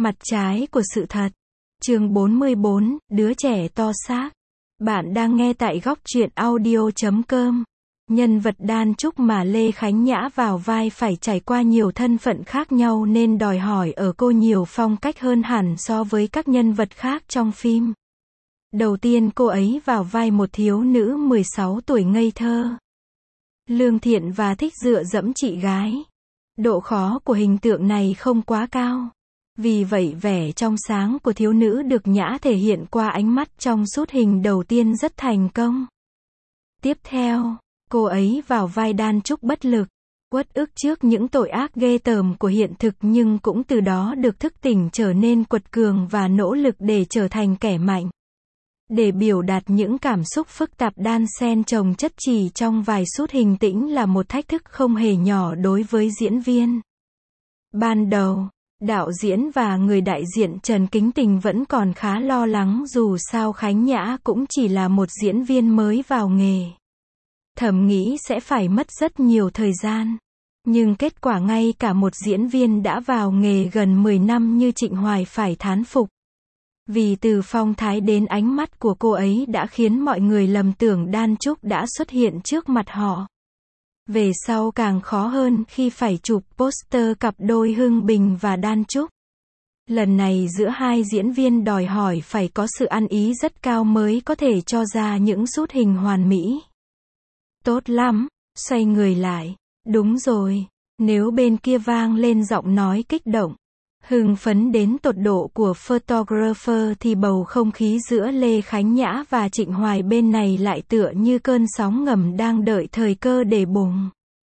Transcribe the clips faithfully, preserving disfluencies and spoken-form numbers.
Mặt trái của sự thật. Chương bốn mươi bốn, đứa trẻ to xác. Bạn đang nghe tại góc truyện audio chấm com. Nhân vật đan chúc mà Lê Khánh Nhã vào vai phải trải qua nhiều thân phận khác nhau nên đòi hỏi ở cô nhiều phong cách hơn hẳn so với các nhân vật khác trong phim. Đầu tiên cô ấy vào vai một thiếu nữ mười sáu tuổi ngây thơ, lương thiện và thích dựa dẫm chị gái. Độ khó của hình tượng này không quá cao. Vì vậy vẻ trong sáng của thiếu nữ được Nhã thể hiện qua ánh mắt trong sút hình đầu tiên rất thành công. Tiếp theo, cô ấy vào vai đan trúc bất lực, uất ức trước những tội ác ghê tởm của hiện thực nhưng cũng từ đó được thức tỉnh trở nên quật cường và nỗ lực để trở thành kẻ mạnh. Để biểu đạt những cảm xúc phức tạp đan xen chồng chất chỉ trong vài sút hình tĩnh là một thách thức không hề nhỏ đối với diễn viên. Ban đầu, đạo diễn và người đại diện Trần Kính Tình vẫn còn khá lo lắng dù sao Khánh Nhã cũng chỉ là một diễn viên mới vào nghề. Thầm nghĩ sẽ phải mất rất nhiều thời gian. Nhưng kết quả ngay cả một diễn viên đã vào nghề gần mười năm như Trịnh Hoài phải thán phục. Vì từ phong thái đến ánh mắt của cô ấy đã khiến mọi người lầm tưởng đan trúc đã xuất hiện trước mặt họ. Về sau càng khó hơn khi phải chụp poster cặp đôi Hưng Bình và Đan Trúc. Lần này giữa hai diễn viên đòi hỏi phải có sự ăn ý rất cao mới có thể cho ra những sút hình hoàn mỹ. Tốt lắm, xoay người lại. Đúng rồi, nếu bên kia vang lên giọng nói kích động, hưng phấn đến tột độ của photographer thì bầu không khí giữa Lê Khánh Nhã và Trịnh Hoài bên này lại tựa như cơn sóng ngầm đang đợi thời cơ để bùng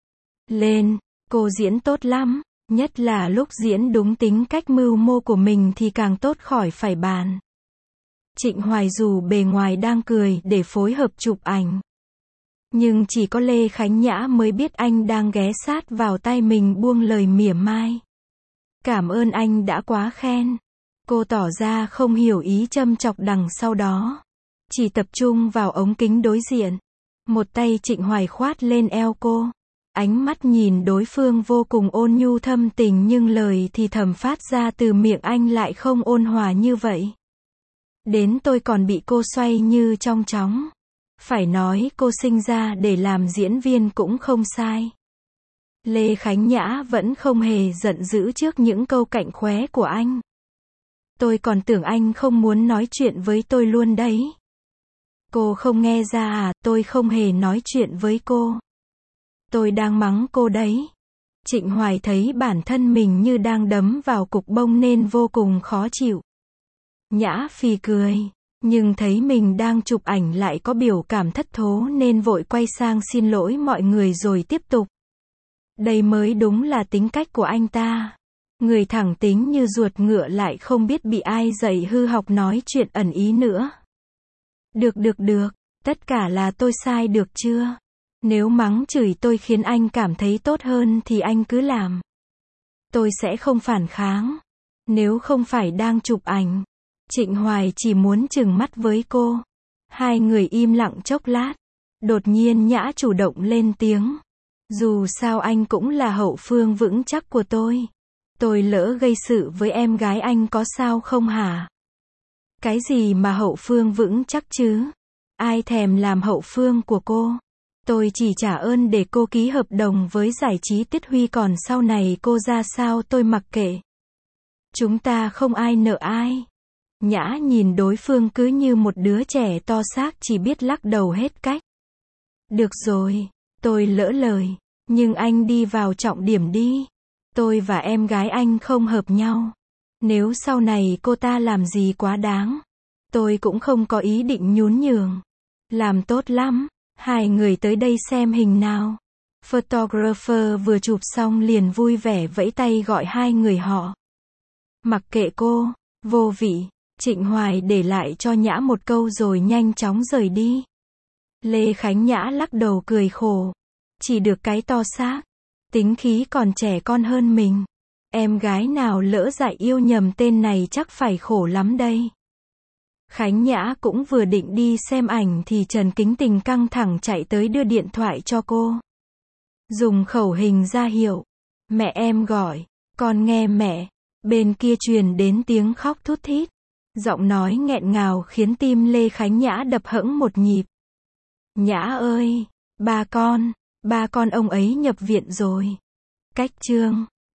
lên. Cô diễn tốt lắm, nhất là lúc diễn đúng tính cách mưu mô của mình thì càng tốt khỏi phải bàn. Trịnh Hoài dù bề ngoài đang cười để phối hợp chụp ảnh, nhưng chỉ có Lê Khánh Nhã mới biết anh đang ghé sát vào tai mình buông lời mỉa mai. Cảm ơn anh đã quá khen. Cô tỏ ra không hiểu ý châm chọc đằng sau đó. Chỉ tập trung vào ống kính đối diện. Một tay Trịnh Hoài khoát lên eo cô. Ánh mắt nhìn đối phương vô cùng ôn nhu thâm tình nhưng lời thì thầm phát ra từ miệng anh lại không ôn hòa như vậy. Đến tôi còn bị cô xoay như trong chóng. Phải nói cô sinh ra để làm diễn viên cũng không sai. Lê Khánh Nhã vẫn không hề giận dữ trước những câu cạnh khóe của anh. Tôi còn tưởng anh không muốn nói chuyện với tôi luôn đấy. Cô không nghe ra à, tôi không hề nói chuyện với cô. Tôi đang mắng cô đấy. Trịnh Hoài thấy bản thân mình như đang đấm vào cục bông nên vô cùng khó chịu. Nhã phì cười, nhưng thấy mình đang chụp ảnh lại có biểu cảm thất thố nên vội quay sang xin lỗi mọi người rồi tiếp tục. Đây mới đúng là tính cách của anh ta. Người thẳng tính như ruột ngựa lại không biết bị ai dạy hư học nói chuyện ẩn ý nữa. Được được được, tất cả là tôi sai được chưa? Nếu mắng chửi tôi khiến anh cảm thấy tốt hơn thì anh cứ làm. Tôi sẽ không phản kháng. Nếu không phải đang chụp ảnh. Trịnh Hoài chỉ muốn trừng mắt với cô. Hai người im lặng chốc lát. Đột nhiên Nhã chủ động lên tiếng. Dù sao anh cũng là hậu phương vững chắc của tôi. Tôi lỡ gây sự với em gái anh có sao không hả? Cái gì mà hậu phương vững chắc chứ? Ai thèm làm hậu phương của cô? Tôi chỉ trả ơn để cô ký hợp đồng với giải trí Tiết Huy còn sau này cô ra sao tôi mặc kệ. Chúng ta không ai nợ ai. Nhã nhìn đối phương cứ như một đứa trẻ to xác chỉ biết lắc đầu hết cách. Được rồi. Tôi lỡ lời, nhưng anh đi vào trọng điểm đi. Tôi và em gái anh không hợp nhau. Nếu sau này cô ta làm gì quá đáng, tôi cũng không có ý định nhún nhường. Làm tốt lắm, hai người tới đây xem hình nào. Photographer vừa chụp xong liền vui vẻ vẫy tay gọi hai người họ. Mặc kệ cô, vô vị, Trịnh Hoài để lại cho Nhã một câu rồi nhanh chóng rời đi. Lê Khánh Nhã lắc đầu cười khổ. Chỉ được cái to xác. Tính khí còn trẻ con hơn mình. Em gái nào lỡ dại yêu nhầm tên này chắc phải khổ lắm đây. Khánh Nhã cũng vừa định đi xem ảnh thì Trần Kính Tình căng thẳng chạy tới đưa điện thoại cho cô. Dùng khẩu hình ra hiệu. Mẹ em gọi. Con nghe mẹ. Bên kia truyền đến tiếng khóc thút thít. Giọng nói nghẹn ngào khiến tim Lê Khánh Nhã đập hẫng một nhịp. Nhã ơi, ba con, ba con ông ấy nhập viện rồi. Cách chương